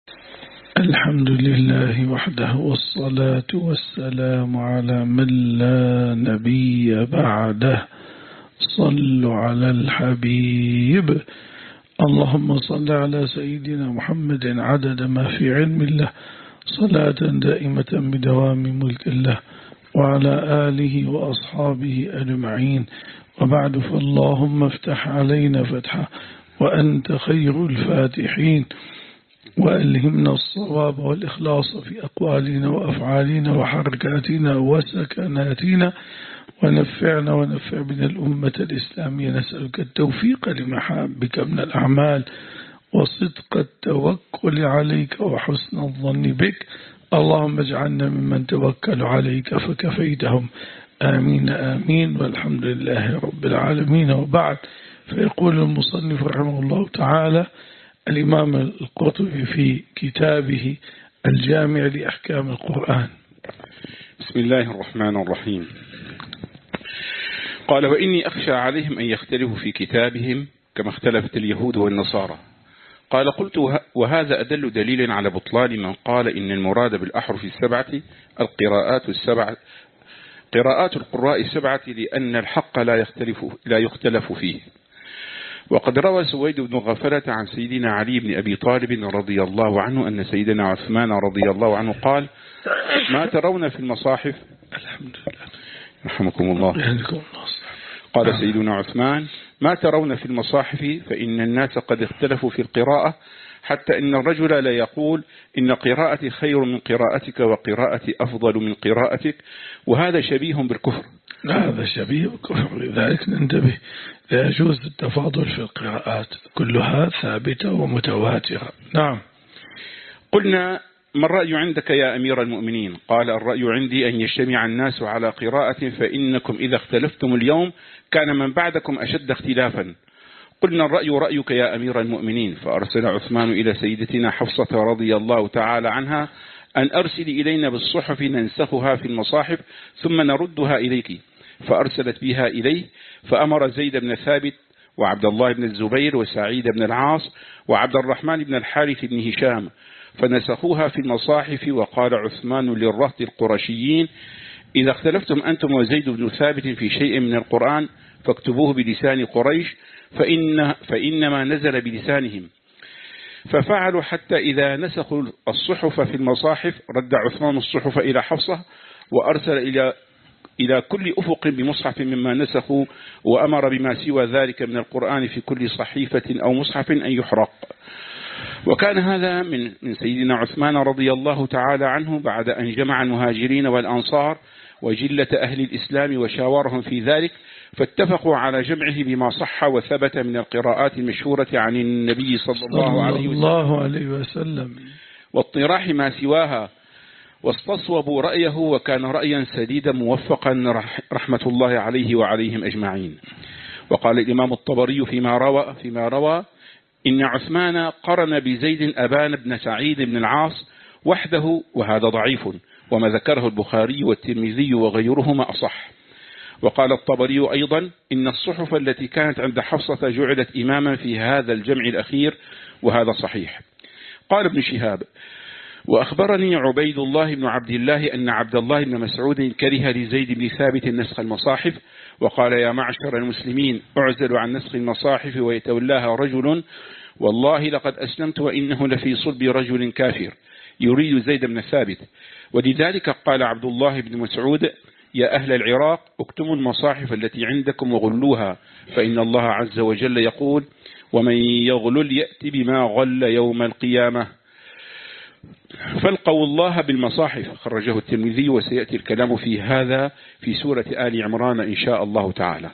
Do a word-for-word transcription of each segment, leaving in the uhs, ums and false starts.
الحمد لله وحده والصلاة والسلام على من لا نبي بعده. صلوا على الحبيب. اللهم صل على سيدنا محمد عدد ما في علم الله، صلاة دائمة بدوام ملك الله، وعلى آله وأصحابه أجمعين. وبعد، فاللهم افتح علينا فتحا وأنت خير الفاتحين، وألهمنا الصواب والإخلاص في أقوالنا وأفعالنا وحركاتنا وسكناتنا، ونفعنا ونفع بنا الأمة الإسلامية. نسألك التوفيق لمحابك من الأعمال وصدق التوكل عليك وحسن الظن بك. اللهم اجعلنا ممن توكل عليك فكفيتهم. آمين آمين، والحمد لله رب العالمين. وبعد، فيقول المصنف رحمه الله تعالى الإمام القرطبي في كتابه الجامع لأحكام القرآن: بسم الله الرحمن الرحيم. قال: وإني أخشى عليهم أن يختلفوا في كتابهم كما اختلفت اليهود والنصارى. قال: قلت: وهذا أدل دليل على بطلان من قال إن المراد بالأحرف السبعة القراءات السبعة قراءات القراء السبعة، لأن الحق لا يختلف لا يختلف فيه. وقد روى سويد بن غفلة عن سيدنا علي بن أبي طالب رضي الله عنه أن سيدنا عثمان رضي الله عنه قال: ما ترون في المصاحف؟ الحمد لله رحمكم الله. قال سيدنا عثمان: ما ترون في المصاحف؟ فإن الناس قد اختلفوا في القراءة، حتى إن الرجل لا يقول إن قراءتي خير من قراءتك وقراءتي أفضل من قراءتك، وهذا شبيه بالكفر. هذا شبيه بالكفر، لذلك ننتبه. لا يجوز التفاضل في القراءات، كلها ثابتة ومتواترة. نعم. قلنا: ما الرأي عندك يا أمير المؤمنين؟ قال: الرأي عندي أن يجتمع الناس على قراءة، فإنكم إذا اختلفتم اليوم كان من بعدكم أشد اختلافا. قلنا: الرأي رأيك يا أمير المؤمنين. فأرسل عثمان إلى سيدتنا حفصة رضي الله تعالى عنها أن أرسل إلينا بالصحف ننسخها في المصاحف ثم نردها إليك. فأرسلت بها إليه، فأمر زيد بن ثابت وعبد الله بن الزبير وسعيد بن العاص وعبد الرحمن بن الحارث بن هشام فنسخوها في المصاحف. وقال عثمان للرهط القرشيين: إذا اختلفتم أنتم وزيد بن ثابت في شيء من القرآن فاكتبوه بلسان قريش، فإن فإنما نزل بلسانهم. ففعلوا، حتى إذا نسخوا الصحف في المصاحف رد عثمان الصحف إلى حفصة، وأرسل إلى إلى كل أفق بمصحف مما نسخوا، وأمر بما سوى ذلك من القرآن في كل صحيفة أو مصحف أن يحرق. وكان هذا من من سيدنا عثمان رضي الله تعالى عنه بعد أن جمع المهاجرين والأنصار وجلة أهل الإسلام وشاورهم في ذلك، فاتفقوا على جمعه بما صح وثبت من القراءات المشهورة عن النبي صلى الله عليه وسلم, الله عليه وسلم واطراح ما سواها، واستصوبوا رأيه، وكان رأيا سديدا موفقا رحمة الله عليه وعليهم أجمعين. وقال الإمام الطبري فيما روى فيما روى إن عثمان قرن بزيد أبان بن سعيد بن العاص وحده، وهذا ضعيف، وما ذكره البخاري والترمذي وغيرهما أصح. وقال الطبري أيضا إن الصحف التي كانت عند حفصة جعلت إماما في هذا الجمع الأخير، وهذا صحيح. قال ابن شهاب: وأخبرني عبيد الله بن عبد الله أن عبد الله بن مسعود كره لزيد بن ثابت نسخ المصاحف، وقال: يا معشر المسلمين، أعزل عن نسخ المصاحف ويتولاها رجل، والله لقد أسلمت وإنه لفي صلب رجل كافر يريد زيد بن ثابت. ولذلك قال عبد الله بن مسعود: يا أهل العراق، اكتموا المصاحف التي عندكم وغلوها، فإن الله عز وجل يقول: ومن يغلل يأتي بما غل يوم القيامة. فالقوا الله بالمصاحف. خرجه الترمذي، وسيأتي الكلام في هذا في سورة آل عمران إن شاء الله تعالى.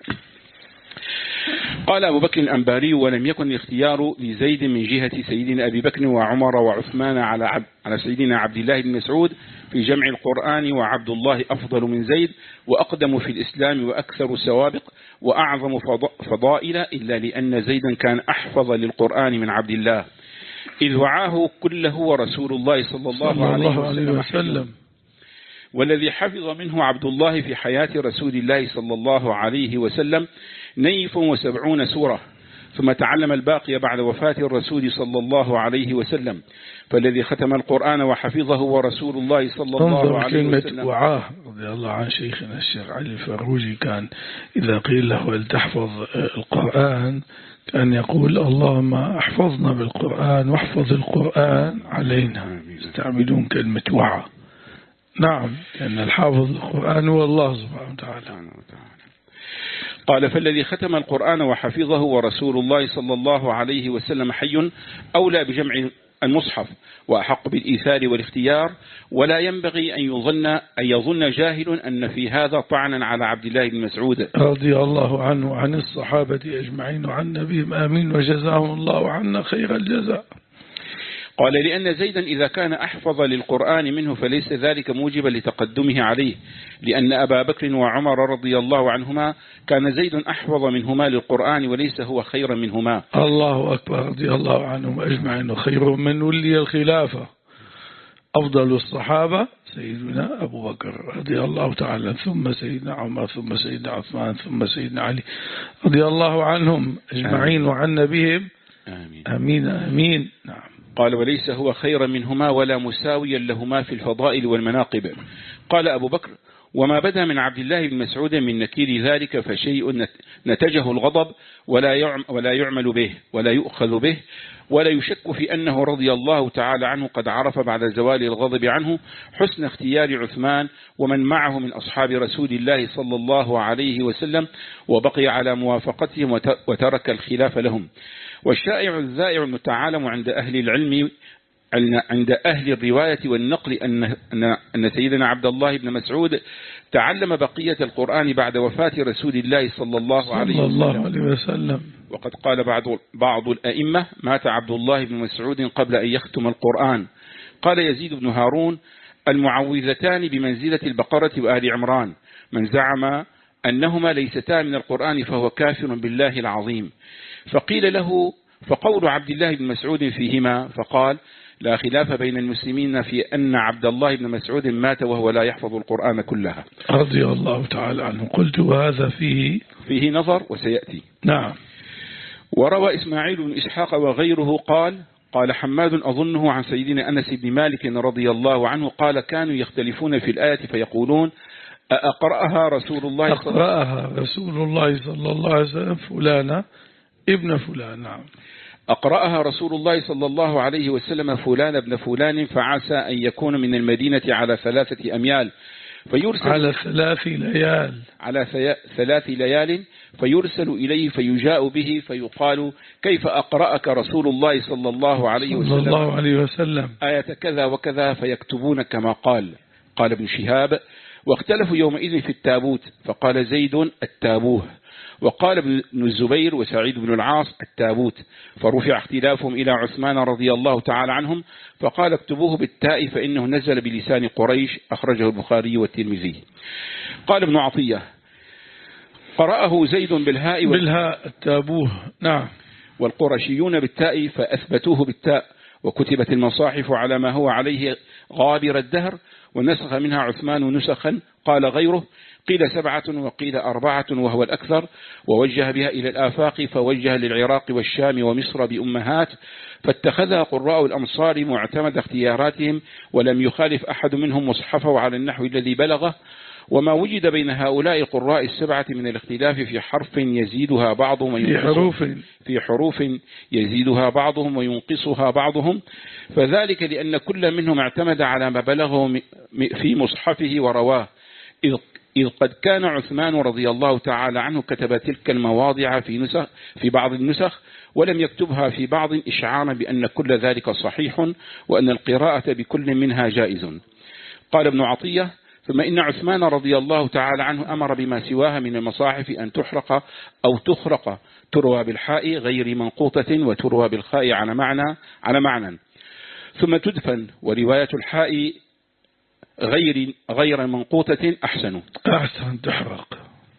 قال أبو بكر الأنباري: ولم يكن الاختيار لزيد من جهة سيدنا أبي بكر وعمر وعثمان على عب على سيدنا عبد الله بن مسعود في جمع القرآن، وعبد الله أفضل من زيد وأقدم في الإسلام وأكثر سوابق وأعظم فضائل، إلا لأن زيدا كان أحفظ للقرآن من عبد الله، إذ وعاه كله ورسول الله صلى الله, صلى الله عليه وسلم، والذي حفظ منه عبد الله في حياة رسول الله صلى الله عليه وسلم نيف وسبعون سورة، ثم تعلم الباقي بعد وفاة الرسول صلى الله عليه وسلم. فالذي ختم القرآن وحفظه ورسول الله صلى الله عليه وسلم. كلمة وعاه رضي الله عن شيخنا الشيخ علي الفروجي كان إذا قيل له هل تحفظ القرآن كان يقول اللهم احفظنا بالقرآن واحفظ القرآن علينا. يستعملون كلمة وعى. نعم، لأن الحافظ القرآن هو الله سبحانه وتعالى. قال فالذي ختم القرآن وحفظه ورسول الله صلى الله عليه وسلم حي أولى بجمع المصحف وأحق بالإيثار والاختيار، ولا ينبغي أن يظن أن يظن جاهل أن في هذا طعنا على عبد الله بن مسعود رضي الله عنه وعن الصحابة أجمعين وعن نبيهم آمين وجزاهم الله عنا خير الجزاء. قال لأن زيدا إذا كان أحفظ للقرآن منه فليس ذلك موجبا لتقدمه عليه، لأن أبا بكر وعمر رضي الله عنهما كان زيد أحفظ منهما للقرآن وليس هو خيرا منهما. الله أكبر، رضي الله عنهم أجمعين وخير من ولي الخلافة. أفضل الصحابة سيدنا أبو بكر رضي الله تعالى، ثم سيدنا عمر، ثم سيدنا عثمان، ثم سيدنا علي رضي الله عنهم أجمعين وعن نبيهم آمين آمين آمين. نعم. قال وليس هو خيرا منهما ولا مساويا لهما في الفضائل والمناقب. قال أبو بكر وما بدا من عبد الله بن مسعود من نكير ذلك فشيء نتجه الغضب ولا ولا يعمل به ولا يؤخذ به، ولا يشك في أنه رضي الله تعالى عنه قد عرف بعد زوال الغضب عنه حسن اختيار عثمان ومن معه من أصحاب رسول الله صلى الله عليه وسلم، وبقي على موافقتهم وترك الخلاف لهم. والشائع الذائع المتعالم عند أهل العلم عند أهل الرواية والنقل أن أن سيدنا عبد الله بن مسعود تعلم بقية القرآن بعد وفاة رسول الله صلى الله عليه وسلم. وقد قال بعض بعض الأئمة مات عبد الله بن مسعود قبل أن يختم القرآن. قال يزيد بن هارون المعوذتان بمنزلة البقرة وآل عمران، من زعم أنهما ليستا من القرآن فهو كافر بالله العظيم. فقيل له فقول عبد الله بن مسعود فيهما، فقال لا خلاف بين المسلمين في أن عبد الله بن مسعود مات وهو لا يحفظ القرآن كلها رضي الله تعالى عنه. قلت وهذا فيه فيه نظر وسيأتي. نعم. وروى إسماعيل بن إسحاق وغيره قال قال حماد أظنه عن سيدنا أنس بن مالك رضي الله عنه قال كانوا يختلفون في الآية فيقولون أقرأها رسول الله أقرأها رسول الله صلى الله عليه وسلم فلانا ابن فلان. نعم. أقرأها رسول الله صلى الله عليه وسلم فلان ابن فلان فعسى أن يكون من المدينة على ثلاثة أميال فيرسل على ثلاث ليال على ثلاث ليال فيرسل إليه فيجاء به فيقال كيف أقرأك رسول الله صلى الله عليه وسلم, صلى الله عليه وسلم آية كذا وكذا فيكتبون كما قال. قال ابن شهاب واختلفوا يومئذ في التابوت فقال زيد التابوه، وقال ابن الزبير وسعيد بن العاص التابوت، فرفع اختلافهم إلى عثمان رضي الله تعالى عنهم فقال اكتبوه بالتاء فإنه نزل بلسان قريش، أخرجه البخاري والترمذي. قال ابن عطية قرأه زيد بالهاء بالهاء التابوه. نعم. والقرشيون بالتاء فأثبتوه بالتاء، وكتبت المصاحف على ما هو عليه غابر الدهر، ونسخ منها عثمان نسخا قال غيره قيل سبعة وقيل أربعة وهو الأكثر، ووجه بها إلى الآفاق فوجه للعراق والشام ومصر بأمهات، فاتخذها قراء الأمصار معتمد اختياراتهم، ولم يخالف أحد منهم مصحفه على النحو الذي بلغه. وما وجد بين هؤلاء القراء السبعة من الاختلاف في حرف يزيدها بعضهم في حروف في حروف يزيدها بعضهم وينقصها بعضهم، فذلك لأن كل منهم اعتمد على ما بلغه في مصحفه ورواه، إذ إذ قد كان عثمان رضي الله تعالى عنه كتب تلك المواضع في نسخ في بعض النسخ ولم يكتبها في بعض إشعارا بأن كل ذلك صحيح وأن القراءة بكل منها جائز. قال ابن عطية ثم إن عثمان رضي الله تعالى عنه أمر بما سواها من المصاحف أن تحرق أو تخرق، تروى بالحاء غير منقوطة وتروى بالخاء على معنى على معنى ثم تدفن، ورواية الحاء غير غير منقوطة أحسن أحسن تحرق.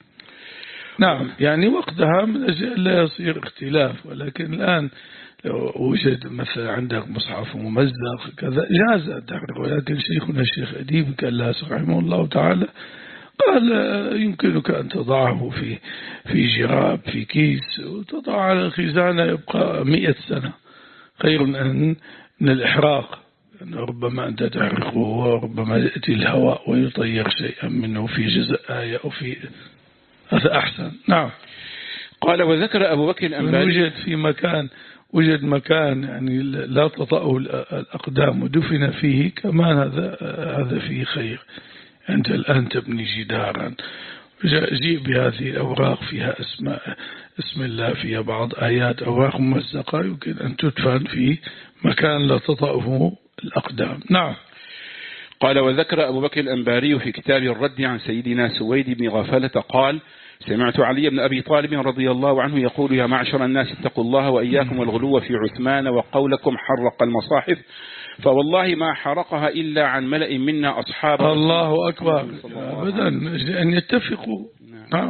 نعم، يعني وقتها من أجل لا يصير اختلاف، ولكن الآن لو وجد مثلا عندك مصحف ممزق كذا جاز تحرق، ولكن شيخنا الشيخ أديب كاللاس رحمه الله تعالى قال يمكنك أن تضعه في في جراب في كيس وتضع على الخزانة يبقى مئة سنة خير من من الإحراق، يعني ربما أنت تحرقه وربما يأتي الهواء ويطير شيئا منه في جزء آية أو في هذا أحسن. نعم. قال وذكر أبو بكر الأنباري وجد في مكان وجد مكان يعني لا تطأه الأقدام ودفن فيه كمان، هذا هذا فيه خير. أنت الآن تبني جدارا، جيء بهذه الأوراق فيها اسماء اسم الله، فيها بعض آيات أوراق ممزقة يمكن أن تدفن في مكان لا تطأه الأقدام. نعم. قال وذكر أبو بكر الأنباري في كتاب الرد عن سيدنا سويد بن غفلة قال سمعت علي بن أبي طالب رضي الله عنه يقول يا معشر الناس اتقوا الله وإياكم والغلو في عثمان وقولكم حرق المصاحف، فوالله ما حرقها إلا عن ملأ منا أصحاب. الله أكبر. أبدا أن يتفقوا. نعم.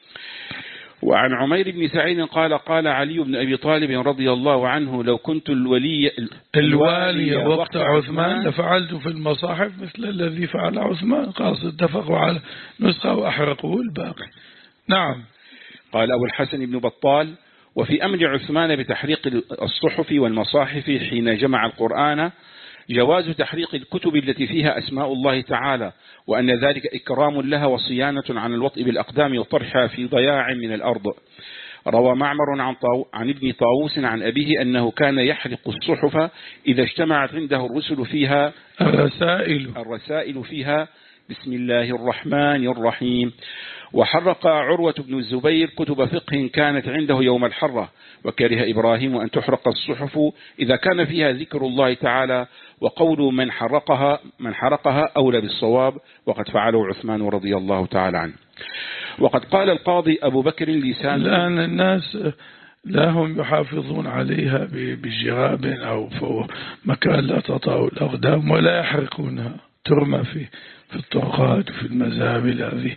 وعن عمير بن سعيد قال قال علي بن أبي طالب رضي الله عنه لو كنت الولي الوالي وقت عثمان لفعلت في المصاحف مثل الذي فعل عثمان. خلاص اتفقوا على نسخة وأحرقوا الباقي. نعم. قال أبو الحسن بن بطال وفي أمر عثمان بتحريق الصحف والمصاحف حين جمع القرآن جواز تحريق الكتب التي فيها أسماء الله تعالى، وأن ذلك إكرام لها وصيانة عن الوطء بالأقدام وطرحها في ضياع من الأرض. روى معمر عن, طاو عن ابن طاووس عن أبيه أنه كان يحرق الصحف إذا اجتمعت عنده الرسل فيها الرسائل, الرسائل فيها بسم الله الرحمن الرحيم. وحرق عروة بن الزبير كتب فقه كانت عنده يوم الحرة، وكره إبراهيم أن تحرق الصحف إذا كان فيها ذكر الله تعالى، وقول من حرقها من حرقها أولى بالصواب، وقد فعله عثمان رضي الله تعالى عنه. وقد قال القاضي أبو بكر لسان الآن الناس لا هم يحافظون عليها بجراب أو مكان لا تطأ الأقدام ولا يحرقونها، ترمى في في الطرقات وفي المزابل. هذه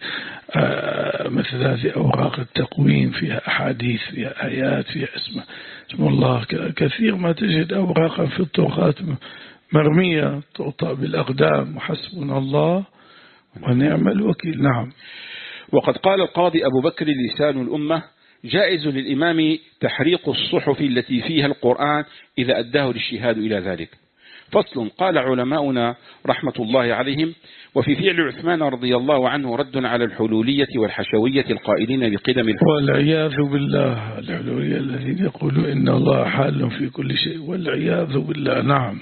آه مثل هذه أوراق التقويم فيها أحاديث فيها آيات فيها اسم اسم الله، كثير ما تجد أوراقا في الطرقات مرمية تطأ بالأقدام، وحسبنا الله ونعم الوكيل. نعم. وقد قال القاضي أبو بكر لسان الأمة جائز للإمام تحريق الصحف التي فيها القرآن إذا أداه الاجتهاد إلى ذلك. فصل. قال علماؤنا رحمة الله عليهم وفي فعل عثمان رضي الله عنه رد على الحلولية والحشوية القائلين بقدم الحلول، والعياذ بالله. الحلولية الذين يقولون إن الله حال في كل شيء، والعياذ بالله. نعم.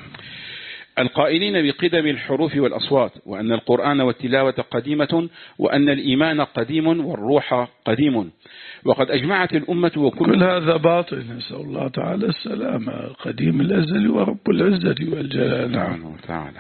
القائلين بقدم الحروف والأصوات، وأن القرآن والتلاوة قديمة، وأن الإيمان قديم والروح قديم. وقد أجمعت الأمة وكل كل هذا باطل، نسأل الله تعالى السلامة. قديم الأزل ورب العزة والجلال. نعم تعالى.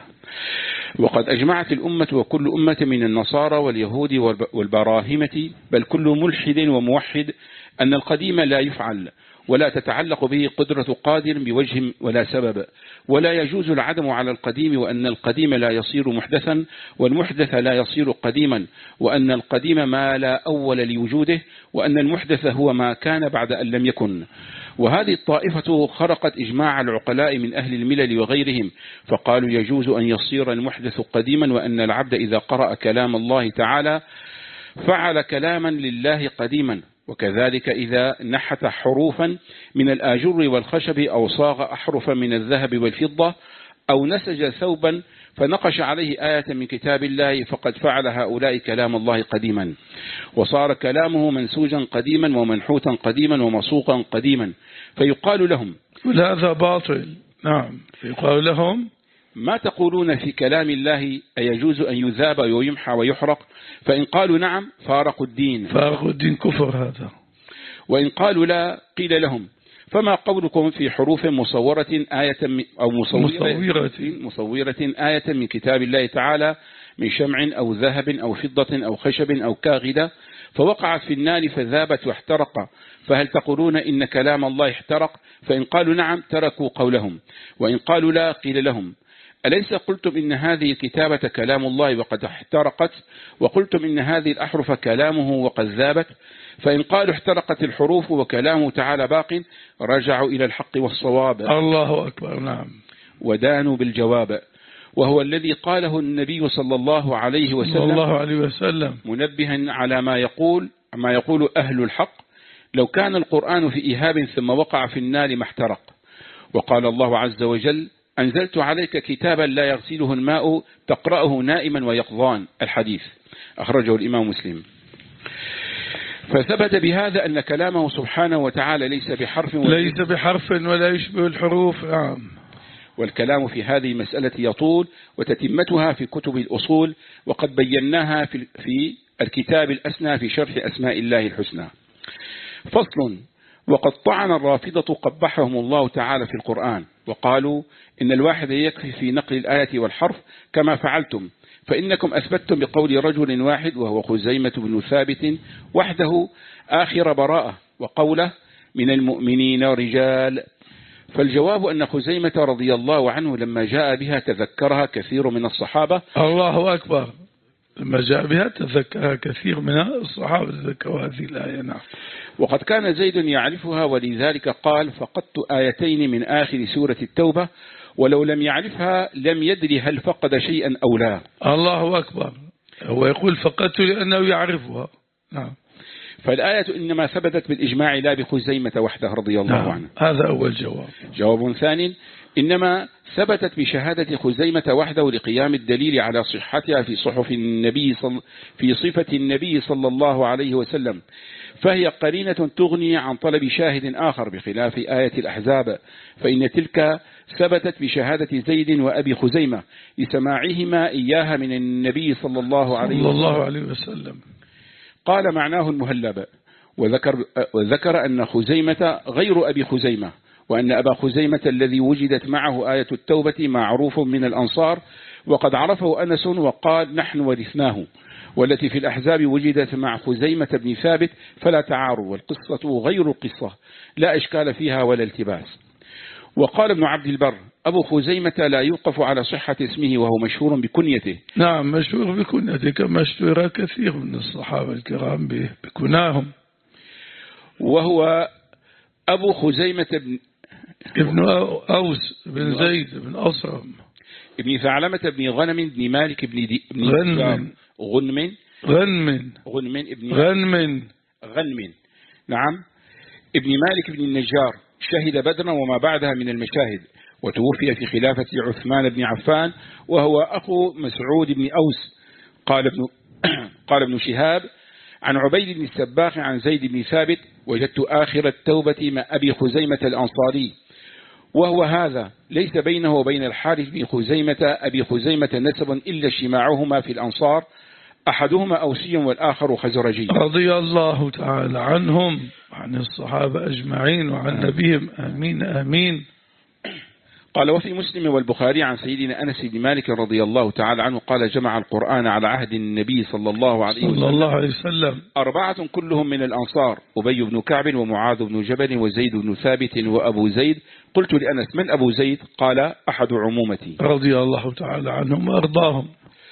وقد أجمعت الأمة وكل أمة من النصارى واليهود والبراهمة بل كل ملحد وموحد أن القديم لا يفعل ولا تتعلق به قدرة قادر بوجه ولا سبب، ولا يجوز العدم على القديم، وأن القديم لا يصير محدثا والمحدث لا يصير قديما، وأن القديم ما لا أول لوجوده، وأن المحدث هو ما كان بعد أن لم يكن. وهذه الطائفة خرقت إجماع العقلاء من أهل الملل وغيرهم، فقالوا يجوز أن يصير المحدث قديما، وأن العبد إذا قرأ كلام الله تعالى فعل كلاما لله قديما، وكذلك إذا نحت حروفا من الآجر والخشب أو صاغ أحرفا من الذهب والفضة أو نسج ثوبا فنقش عليه آية من كتاب الله فقد فعل هؤلاء كلام الله قديما، وصار كلامه منسوجا قديما ومنحوتا قديما ومصوغا قديما، فيقال لهم هذا باطل. نعم. فيقال لهم ما تقولون في كلام الله أيجوز أن يذاب ويمحى ويحرق؟ فإن قالوا نعم فارقوا الدين فارقوا الدين كفر هذا. وإن قالوا لا قيل لهم فما قولكم في حروف مصورة آية أو مصورة, مصورة آية من كتاب الله تعالى من شمع أو ذهب أو فضة أو خشب أو كاغدة فوقعت في النار فذابت واحترق، فهل تقولون إن كلام الله احترق؟ فإن قالوا نعم تركوا قولهم، وإن قالوا لا قيل لهم أليس قلتم إن هذه الكتابة كلام الله وقد احترقت، وقلتم إن هذه الأحرف كلامه وقد ذابت؟ فإن قالوا احترقت الحروف وكلامه تعالى باق رجعوا إلى الحق والصواب. الله أكبر. نعم. ودانوا بالجواب. وهو الذي قاله النبي صلى الله عليه وسلم, صلى الله عليه وسلم منبها على ما يقول ما يقول أهل الحق: لو كان القرآن في إيهاب ثم وقع في النار ما احترق. وقال الله عز وجل: أنزلت عليك كتابا لا يغسله الماء تقرأه نائما ويقظان. الحديث أخرجه الإمام مسلم. فثبت بهذا أن كلامه سبحانه وتعالى ليس بحرف ليس بحرف ولا يشبه الحروف. نعم. والكلام في هذه المسألة يطول، وتتمتها في كتب الأصول، وقد بيناها في في الكتاب الأسنى في شرح أسماء الله الحسنى. فصل: وقد طعن الرافضة قبحهم الله تعالى في القرآن، وقالوا إن الواحد يكفي في نقل الآية والحرف كما فعلتم، فإنكم أثبتتم بقول رجل واحد وهو خزيمة بن ثابت وحده آخر براءة، وقوله من المؤمنين رجال. فالجواب أن خزيمة رضي الله عنه لما جاء بها تذكرها كثير من الصحابة. الله أكبر. لما جاء بها تذكرها كثير من الصحابة تذكروا هذه الآية. نعم. وقد كان زيد يعرفها، ولذلك قال: فقدت آيتين من آخر سورة التوبة، ولو لم يعرفها لم يدري هل فقد شيئا أو لا. الله أكبر. هو يقول فقدت لأنه يعرفها. نعم. فالآية إنما ثبتت بالإجماع لا بخزيمة وحده رضي الله نعم. عنه. هذا أول جواب. جواب ثاني: إنما ثبتت بشهادة خزيمة وحده لقيام الدليل على صحتها في صحف النبي صل في صفة النبي صلى الله عليه وسلم، فهي قرينة تغني عن طلب شاهد آخر بخلاف آية الأحزاب، فإن تلك ثبتت بشهادة زيد وأبي خزيمة لسماعهما إياها من النبي صلى الله عليه وسلم, صلى الله عليه وسلم. قال معناه المهلب. وذكر, وذكر أن خزيمة غير أبي خزيمة، وأن أبا خزيمة الذي وجدت معه آية التوبة معروف من الأنصار، وقد عرفه أنس وقال: نحن ورثناه. والتي في الأحزاب وجدت مع خزيمة بن ثابت فلا تعارض، والقصة غير القصة لا إشكال فيها ولا التباس. وقال ابن عبد البر: أبو خزيمة لا يوقف على صحة اسمه، وهو مشهور بكنيته. نعم، مشهور بكنيته كما اشتهر كثير من الصحابة الكرام بكناهم. وهو أبو خزيمة بن ابن أوس بن زيد بن أصرم ابن ثعلمة بن غنم بن مالك بن, دي بن غنم غنم غنم غنم ابن غنم غنم نعم ابن مالك بن النجار، شهد بدرا وما بعدها من المشاهد، وتوفي في خلافة عثمان بن عفان، وهو أخو مسعود بن أوس. قال ابن قال ابن شهاب عن عبيد بن السباخ عن زيد بن ثابت: وجدت آخر التوبة مع أبي خزيمة الأنصاري، وهو هذا ليس بينه وبين الحارث بن خزيمة أبي خزيمة نسب إلا اجتماعهما في الأنصار، أحدهما أوسي والآخر خزرجي. رضي الله تعالى عنهم وعن الصحابة أجمعين وعن نبيهم آمين آمين. قال: وفي مسلم والبخاري عن سيدنا أنس بن مالك رضي الله تعالى عنه قال: جمع القرآن على عهد النبي صلى الله عليه وسلم, صلى الله عليه وسلم أربعة كلهم من الأنصار: أبي بن كعب ومعاذ بن جبل وزيد بن ثابت وأبو زيد. قلت لأنس: من أبو زيد؟ قال: أحد عمومتي. رضي الله تعالى عنهم وأرضاهم.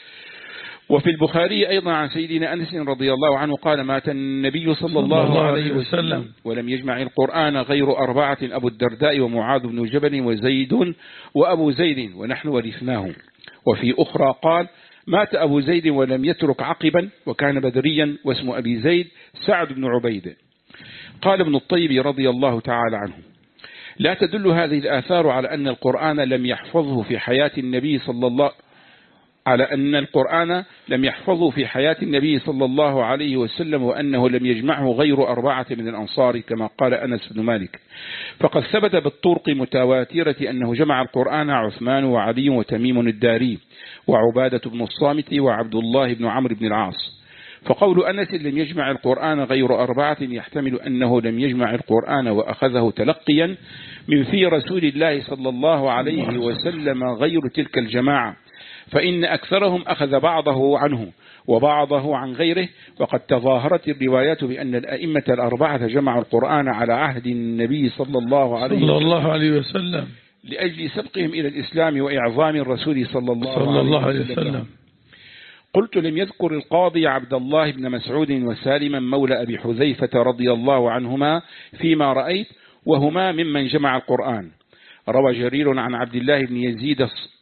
وفي البخاري أيضا عن سيدنا أنس رضي الله عنه قال: مات النبي صلى الله عليه وسلم ولم يجمع القرآن غير أربعة: أبو الدرداء ومعاذ بن جبل وزيد وأبو زيد، ونحن ورثناه. وفي أخرى قال: مات أبو زيد ولم يترك عقبا، وكان بدريا، واسم أبي زيد سعد بن عبيد. قال ابن الطيب رضي الله تعالى عنه: لا تدل هذه الآثار على أن القرآن لم يحفظه في حياة النبي صلى الله على أن القرآن لم يحفظه في حياة النبي صلى الله عليه وسلم، وأنه لم يجمعه غير أربعة من الأنصار كما قال أنس بن مالك. فقد ثبت بالطرق متواترة أنه جمع القرآن عثمان وعلي وتميم الداري وعبادة بن الصامت وعبد الله بن عمرو بن العاص. فقول أنس لم يجمع القرآن غير أربعة يحتمل أنه لم يجمع القرآن وأخذه تلقيا من في رسول الله صلى الله عليه وسلم غير تلك الجماعة، فإن أكثرهم أخذ بعضه عنه وبعضه عن غيره. وقد تظاهرت الروايات بأن الأئمة الأربعة جمعوا القرآن على عهد النبي صلى الله عليه وسلم, صلى الله عليه وسلم لأجل سبقهم إلى الإسلام وإعظام الرسول صلى الله, صلى الله عليه وسلم. وسلم. قلت: لم يذكر القاضي عبد الله بن مسعود وسالما مولى أبي حذيفة رضي الله عنهما فيما رأيت، وهما ممن جمع القرآن. روى جرير عن عبد الله بن يزيد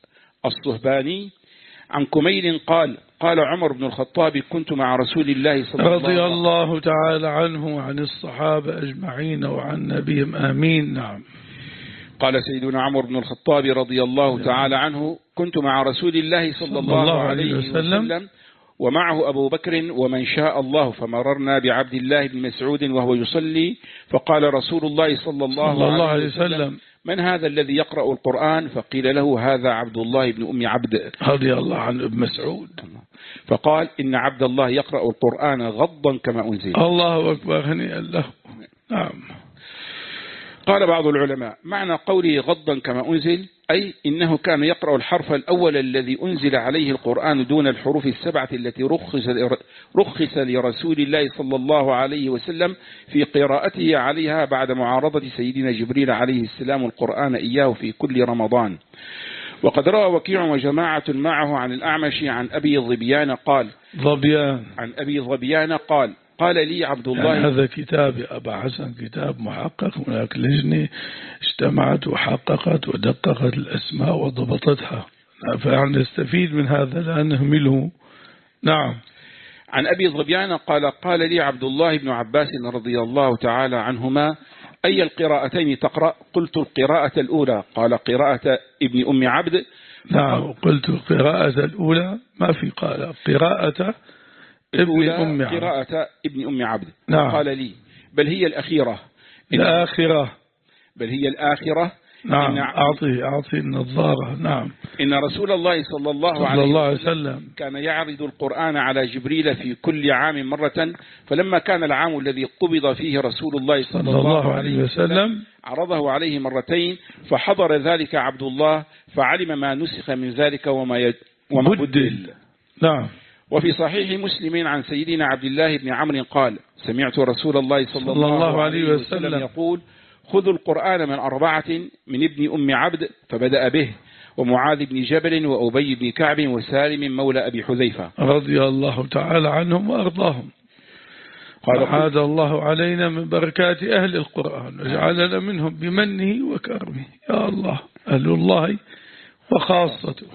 الصهباني عن كميل قال قال عمر بن الخطاب كنت مع رسول الله صلى الله عليه وسلم رضي الله تعالى عنه وعن الصحابة أجمعين وعن نبيهم آمين. نعم. قال سيدنا عمر بن الخطاب رضي الله تعالى عنه كنت مع رسول الله صلى الله عليه وسلم ومعه أبو بكر ومن شاء الله فمررنا بعبد الله بن مسعود وهو يصلي فقال رسول الله صلى الله, صلى الله عليه وسلم من هذا الذي يقرأ القرآن؟ فقيل له هذا عبد الله بن أم عبد رضي الله عنه ابن مسعود. فقال إن عبد الله يقرأ القرآن غضا كما أنزل. الله أكبر هنيئا له. نعم. قال بعض العلماء معنى قوله غضا كما أنزل أي إنه كان يقرأ الحرف الأول الذي أنزل عليه القرآن دون الحروف السبعة التي رخص, رخص لرسول الله صلى الله عليه وسلم في قراءته عليها بعد معارضة سيدنا جبريل عليه السلام القرآن إياه في كل رمضان. وقد روى وكيع وجماعة معه عن الأعمش عن أبي ظبيان قال ظبيان عن أبي ظبيان قال قال لي عبد الله يعني هذا كتاب يا أبا حسن كتاب محقق. هناك لجنة اجتمعت وحققت ودققت الأسماء وضبطتها فنستفيد من هذا لا نهمله. نعم. عن أبي ظبيان قال قال لي عبد الله بن عباس رضي الله تعالى عنهما أي القراءتين تقرأ؟ قلت القراءة الأولى. قال قراءة ابن أم عبد. نعم. قلت القراءة الأولى ما في قال قراءة ابن أم عبد. قراءة ابن أم عبد. نعم. قال لي بل هي الأخيرة. الآخرة. بل هي الآخرة. نعم. أعطي أعطي النظارة. نعم. إن رسول الله صلى الله, صلى عليه, الله عليه وسلم كان يعرض القرآن على جبريل في كل عام مرة فلما كان العام الذي قبض فيه رسول الله صلى, صلى الله عليه وسلم عرضه عليه مرتين فحضر ذلك عبد الله فعلم ما نسخ من ذلك وما, وما بدل. نعم. وفي صحيح مسلم عن سيدنا عبد الله بن عمرو قال سمعت رسول الله صلى, صلى الله, الله عليه وسلم, وسلم يقول خذوا القرآن من أربعة من ابن أم عبد فبدأ به ومعاذ بن جبل وأبي بن كعب وسالم مولى أبي حذيفة رضي الله تعالى عنهم وأرضاهم. قال وعاد الله علينا من بركات أهل القرآن وجعلنا منهم بمنه وكرمه. يا الله أهل الله وخاصته.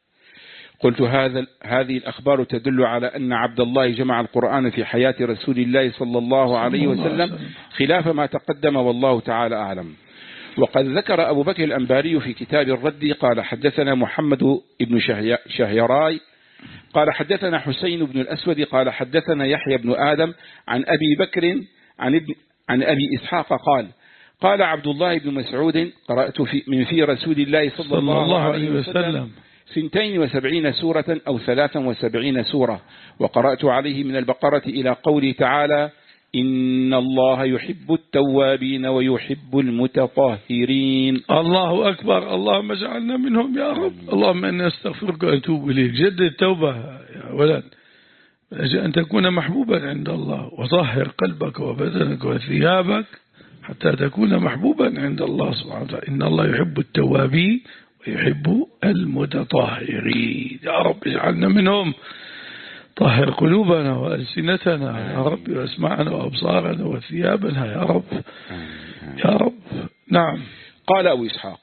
قلت هذا هذه الأخبار تدل على أن عبد الله جمع القرآن في حياة رسول الله صلى الله عليه وسلم خلاف ما تقدم والله تعالى أعلم. وقد ذكر أبو بكر الأنباري في كتاب الرد قال حدثنا محمد بن شهيراي قال حدثنا حسين بن الأسود قال حدثنا يحيى بن آدم عن أبي بكر عن, ابن عن أبي إسحاق قال قال عبد الله بن مسعود قرأت في من في رسول الله صلى, صلى الله, الله عليه وسلم سنتين وسبعين سورة أو ثلاثا وسبعين سورة وقرأت عليه من البقرة إلى قوله تعالى إن الله يحب التوابين ويحب المتطهرين. الله أكبر. اللهم اجعلنا منهم يا رب. اللهم إني أستغفرك وأتوب إليك. جدد التوبة يا ولد أن تكون محبوبا عند الله وطهر قلبك وبدنك وثيابك حتى تكون محبوبا عند الله سبحانه وتعالى. إن الله يحب التوابين ويحب المتطهرين. يا رب اجعلنا منهم. طهر قلوبنا وألسنتنا يا رب واسمعنا وأبصارنا وثيابنا يا رب يا رب. نعم. قال أبو إسحاق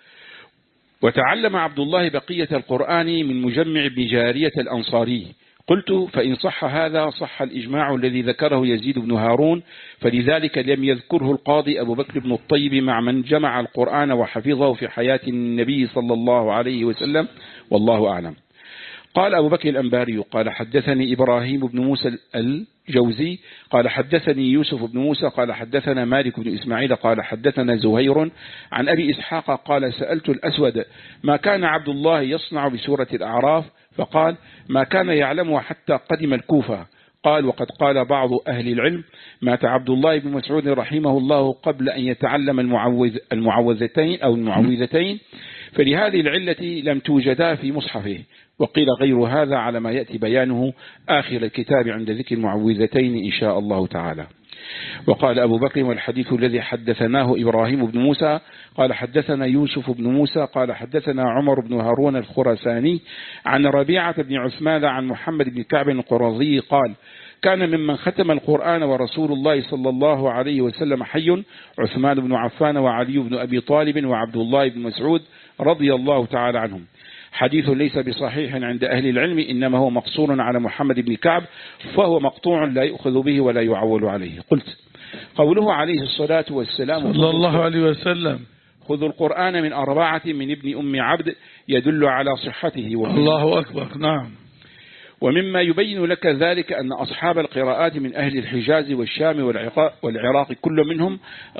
وتعلم عبد الله بقية القرآن من مجمع بن جارية الأنصاري. قلت فإن صح هذا صح الإجماع الذي ذكره يزيد بن هارون فلذلك لم يذكره القاضي أبو بكر بن الطيب مع من جمع القرآن وحفظه في حياة النبي صلى الله عليه وسلم والله أعلم. قال أبو بكر الأنباري قال حدثني إبراهيم بن موسى الجوزي قال حدثني يوسف بن موسى قال حدثنا مالك بن إسماعيل قال حدثنا زهير عن أبي إسحاق قال سألت الأسود ما كان عبد الله يصنع بسورة الأعراف فقال ما كان يعلمها حتى قدم الكوفة. قال وقد قال بعض أهل العلم مات عبد الله بن مسعود رحمه الله قبل أن يتعلم المعوذ المعوذتين أو المعوذتين فلهذه العلة لم توجدا في مصحفه. وقيل غير هذا على ما يأتي بيانه آخر الكتاب عند ذكر المعوذتين إن شاء الله تعالى. وقال أبو بكر والحديث الذي حدثناه إبراهيم بن موسى قال حدثنا يوسف بن موسى قال حدثنا عمر بن هارون الخراساني عن ربيعة بن عثمان عن محمد بن كعب القرظي قال كان ممن ختم القرآن ورسول الله صلى الله عليه وسلم حي عثمان بن عفان وعلي بن أبي طالب وعبد الله بن مسعود رضي الله تعالى عنهم. حديث ليس بصحيح عند أهل العلم، إنما هو مقصور على محمد بن كعب، فهو مقطوع لا يؤخذ به ولا يعول عليه. قلت: قوله عليه الصلاة والسلام صلى الله عليه وسلم: خذوا القرآن من أربعة من ابن أم عبد، يدل على صحته. الله أكبر. نعم. ومما يبين لك ذلك أن أصحاب القراءات من أهل الحجاز والشام والعراق كل منهم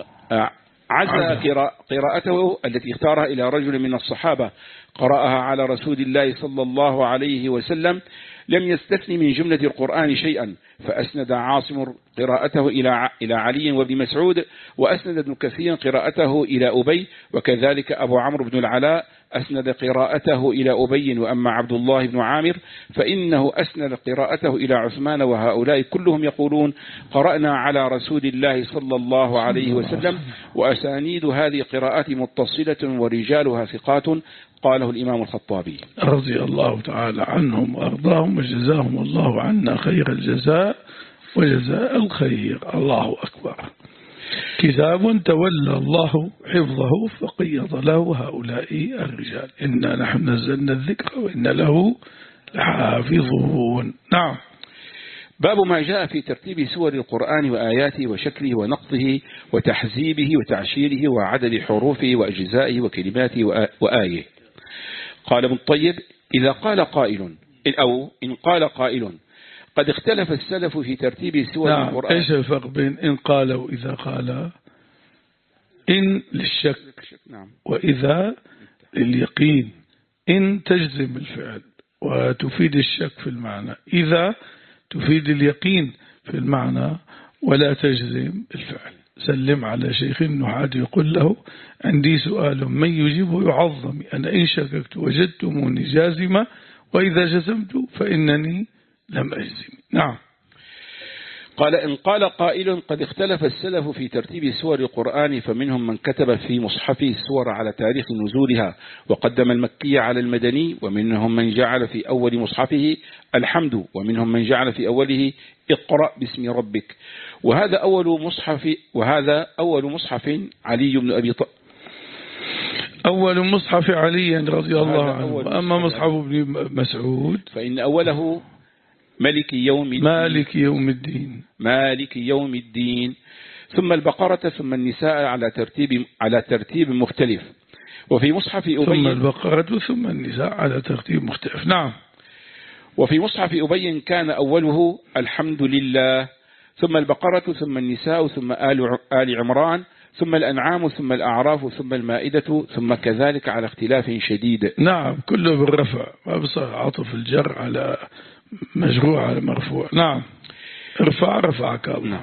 عزى قراءته التي اختارها إلى رجل من الصحابة قرأها على رسول الله صلى الله عليه وسلم، لم يستثني من جملة القرآن شيئا، فأسند عاصم قراءته إلى إلى علي وابن مسعود، وأسند ابن كثير قراءته إلى أبي، وكذلك أبو عمرو بن العلاء أسند قراءته إلى أبي. وأما عبد الله بن عامر فإنه أسند قراءته إلى عثمان، وهؤلاء كلهم يقولون قرأنا على رسول الله صلى الله عليه وسلم. وأسانيد هذه قراءات متصلة ورجالها ثقات، قاله الإمام الخطابي رضي الله تعالى عنهم وأرضاهم، وجزاهم الله عنا خير الجزاء وجزاء الخير. الله أكبر. كتاب تولى الله حفظه فقيض له هؤلاء الرجال، إنا نحن نزلنا الذكر وإن له لحافظون. نعم. باب ما جاء في ترتيب سور القرآن وآياته وشكله ونقطه وتحزيبه وتعشيره وعدد حروفه وأجزائه وكلماته وآيه. قال ابن الطيب: إذا قال قائل أو إن قال قائل قد اختلف السلف في ترتيب سور نعم. القرآن. إيش الفرق بين إن قال وإذا قال؟ إن للشك، نعم، وإذا لليقين. إن تجزم الفعل وتفيد الشك في المعنى، إذا تفيد اليقين في المعنى ولا تجزم الفعل. سلم على شيخ النحاة يقول له: عندي سؤال من يجيبه يعظم، أنا إن شككت وجدتموني جازمة، وإذا جزمت فإنني لم أجزم. نعم. قال: إن قال قائل قد اختلف السلف في ترتيب سور القرآن، فمنهم من كتب في مصحفه السور على تاريخ نزولها وقدم المكي على المدني، ومنهم من جعل في أول مصحفه الحمد، ومنهم من جعل في أوله اقرأ باسم ربك. وهذا أول مصحف وهذا أول مصحف علي بن أبي طالب أول مصحف علي رضي الله عنه. وأما مصحف ابن مسعود فإن أوله مالك يوم الدين مالك يوم الدين مالك يوم الدين ثم البقرة ثم النساء على ترتيب على ترتيب مختلف. وفي مصحف أبي ثم البقرة ثم النساء على ترتيب مختلف. نعم. وفي مصحف أبي كان أوله الحمد لله، ثم البقرة ثم النساء ثم آل آل عمران ثم الأنعام ثم الأعراف ثم المائدة، ثم كذلك على اختلاف شديد. نعم. كله بالرفع، ما بصير عطف الجر على مجروع على مرفوع. نعم. ارفع رفعك الله. نعم.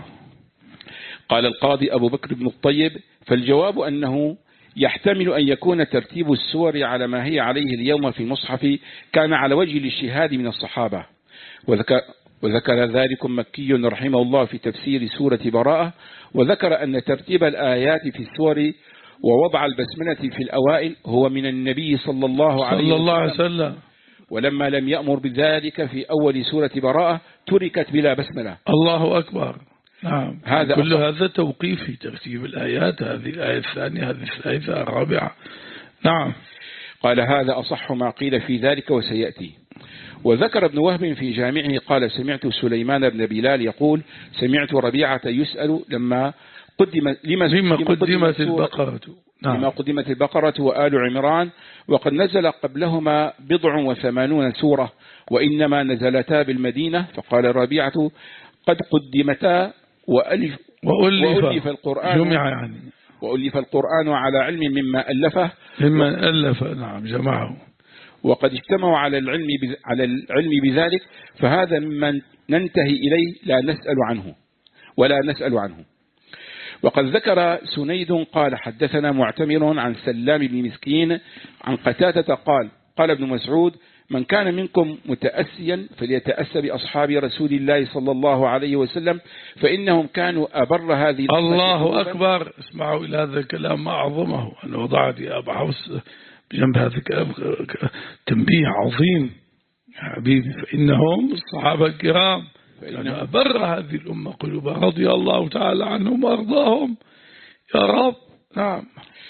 قال القاضي أبو بكر بن الطيب: فالجواب أنه يحتمل أن يكون ترتيب السور على ما هي عليه اليوم في المصحف كان على وجه الاجتهاد من الصحابة. وذكر, وذكر ذلك مكي رحمه الله في تفسير سورة براءة، وذكر أن ترتيب الآيات في السور ووضع البسملة في الأوائل هو من النبي صلى الله عليه وسلم, وسلم. ولما لم يأمر بذلك في أول سورة براءة تركت بلا بسملة. الله أكبر. نعم. هذا كل هذا توقيف في ترتيب الآيات، هذه الآية الثانية، هذه الثالثة، الرابعة. نعم. قال: هذا أصح ما قيل في ذلك وسيأتي. وذكر ابن وهب في جامعه قال: سمعت سليمان بن بلال يقول: سمعت ربيعة يسأل لما قدم لما, لما قدمت البقرة نعم. لما قدمت البقرة وآل عمران وقد نزل قبلهما بضع وثمانون سورة وإنما نزلتا بالمدينة، فقال ربيعة: قد قدمتا وألف, وألف, وألف القرآن جمع يعني وألف القرآن على علم مما ألفه مما ألف. نعم. جمعه. وقد اجتمعوا على العلم على العلم بذلك، فهذا ممن ننتهي إليه لا نسأل عنه ولا نسأل عنه. وقد ذكر سنيد قال: حدثنا معتمر عن سلام بن مسكين عن قتادة قال: قال ابن مسعود: من كان منكم متأسيا فليتأسى بأصحاب رسول الله صلى الله عليه وسلم، فإنهم كانوا أبر هذه الأمة. الله أكبر. اسمعوا إلى هذا الكلام ما أعظمه. أنا وضعت يا أبا حفص بجنب هذا الكلام تنبيه عظيم يا حبيبي، فإنهم الصحابة الكرام كانوا أبر هذه الأمة قلوبها، رضي الله تعالى عنهم وأرضاهم يا رب. نعم.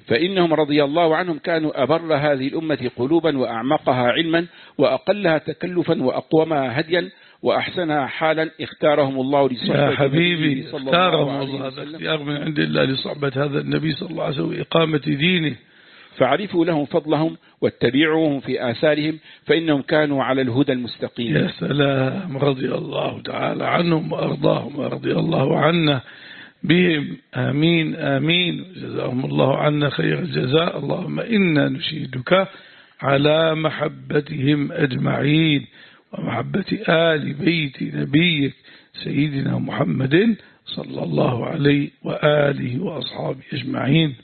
فإنهم رضي الله عنهم كانوا أبر هذه الأمة قلوبا وأعمقها علما وأقلها تكلفا وأقومها هديا وأحسنها حالا اختارهم الله لصحبة يا حبيبي صلى اختارهم الله عليه الله، هذا وسلم اختيار من عند الله لصحبة هذا النبي صلى الله عليه وسلم وإقامة دينه. فاعرفوا لهم فضلهم واتبعوهم في آثارهم فإنهم كانوا على الهدى المستقيم. يا سلام، رضي الله تعالى عنهم وأرضاهم ورضي الله عنا بهم، آمين آمين، جزاهم الله عنا خير الجزاء. اللهم إنا نشهدك على محبتهم أجمعين ومحبة آل بيت نبيك سيدنا محمد صلى الله عليه وآله وأصحابه أجمعين.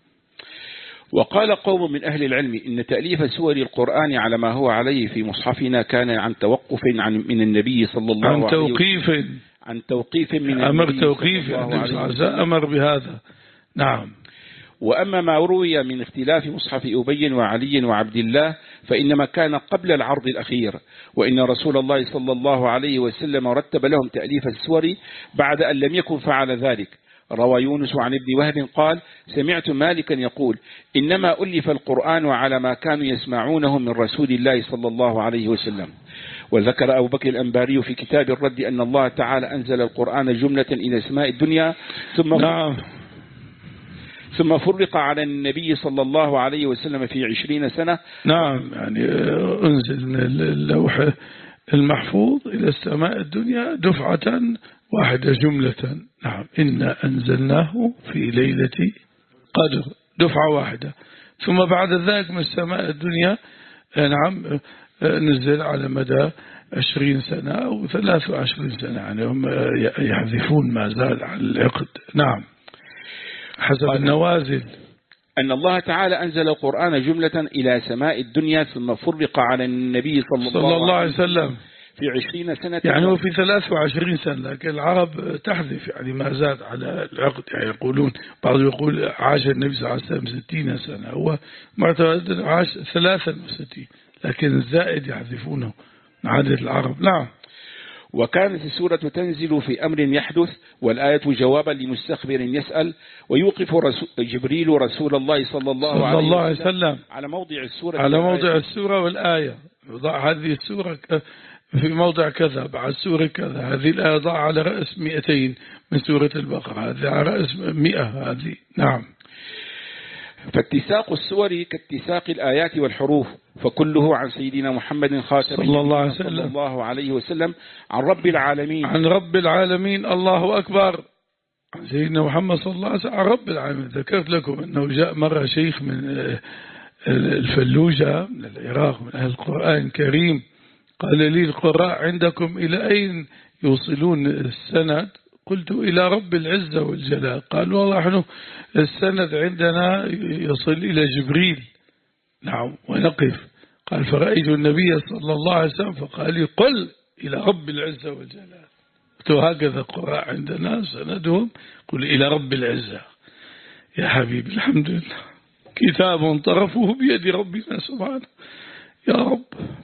وقال قوم من أهل العلم إن تأليف سور القرآن على ما هو عليه في مصحفنا كان عن توقف عن من النبي صلى الله عليه وسلم، عن توقيف عن توقيف من أمر النبي توقيف صلى الله عليه وسلم، أمر بهذا. نعم. وأما ما روي من اختلاف مصحف أبي وعلي وعبد الله فإنما كان قبل العرض الأخير، وإن رسول الله صلى الله عليه وسلم رتب لهم تأليف السور بعد أن لم يكن فعل ذلك. روى يونس عن ابن وهب قال سمعت مالكا يقول إنما ألف القرآن على ما كانوا يسمعونه من رسول الله صلى الله عليه وسلم. وذكر أبو بكر الأنباري في كتاب الرد أن الله تعالى أنزل القرآن جملة إلى سماء الدنيا ثم نعم. ثم فرق على النبي صلى الله عليه وسلم في عشرين سنة. نعم، يعني أنزل من اللوح المحفوظ إلى السماء الدنيا دفعة واحدة جملة. نعم، إنا أنزلناه في ليلة قدر، دفعة واحدة. ثم بعد ذلك من السماء الدنيا نعم نزل على مدى عشرين سنة أو ثلاث وعشرين سنة، يعني هم يحذفون ما زال على العقد. نعم، حسب النوازل. أن الله تعالى أنزل القرآن جملة إلى سماء الدنيا ثم فرق على النبي صلى, صلى الله عليه وسلم في عشرين سنة، يعني هو في ثلاث وعشرين سنة، لكن العرب تحذف يعني ما زاد على العقد. يعني يقولون بعض يقول عاش النبي صلى الله عليه وسلم ستين سنة، هو معتقد عاش ثلاثا وستين، لكن الزائد يحذفونه عادة العرب. نعم. وكانت السورة تنزل في أمر يحدث والآية جوابا لمستخبر يسأل، ويوقف رسول جبريل رسول الله صلى الله, صلى عليه, الله عليه وسلم وسلم على موضع السورة على موضع السورة والآية، يضع هذه السورة في موضع كذا، بعد سورة كذا، هذه الآية ضع على رأس مئتين من سورة البقرة، هذه على رأس مئة هذه. نعم. فاتساق السور كاتساق الآيات والحروف، فكله عن سيدنا محمد خاتم صلى الله عليه صلى وسلم الله عليه وسلم عن رب العالمين عن رب العالمين. الله أكبر. عن سيدنا محمد صلى الله عليه وسلم عن رب العالمين. ذكرت لكم أنه جاء مرة شيخ من الفلوجة من العراق من أهل القرآن الكريم، قال لي القراء عندكم إلى أين يوصلون السند؟ قلت إلى رب العزة والجلال. قال والله نحن السند عندنا يصل إلى جبريل. نعم، ونقف. قال فرأيت النبي صلى الله عليه وسلم فقال لي قل إلى رب العزة والجلال. هكذا القراء عندنا سندهم قل إلى رب العزة. يا حبيبي الحمد لله، كتاب طرفه بيد ربنا سبحانه. يا رب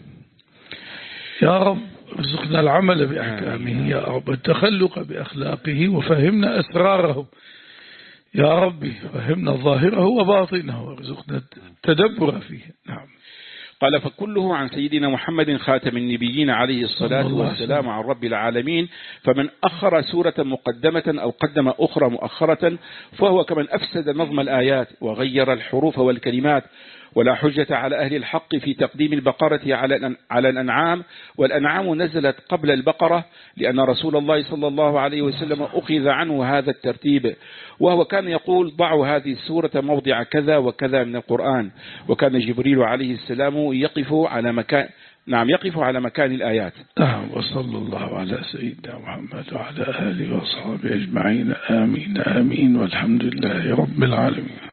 يا رب ارزقنا العمل بأحكامه، يا رب التخلق بأخلاقه وفهمنا أسراره، يا ربي فهمنا ظاهره وباطنه وارزقنا التدبر فيه. نعم. قال فكله عن سيدنا محمد خاتم النبيين عليه الصلاة والسلام عن رب العالمين، فمن أخر سورة مقدمة أو قدم أخرى مؤخرة فهو كمن أفسد نظم الآيات وغير الحروف والكلمات. ولا حجة على أهل الحق في تقديم البقرة على الأنعام، والأنعام نزلت قبل البقرة لأن رسول الله صلى الله عليه وسلم أخذ عنه هذا الترتيب، وهو كان يقول ضعوا هذه السورة موضع كذا وكذا من القرآن، وكان جبريل عليه السلام يقف على مكان نعم يقف على مكان الآيات. نعم. وصلى الله على سيدنا محمد وعلى آله وصحبه أجمعين. آمين آمين والحمد لله رب العالمين.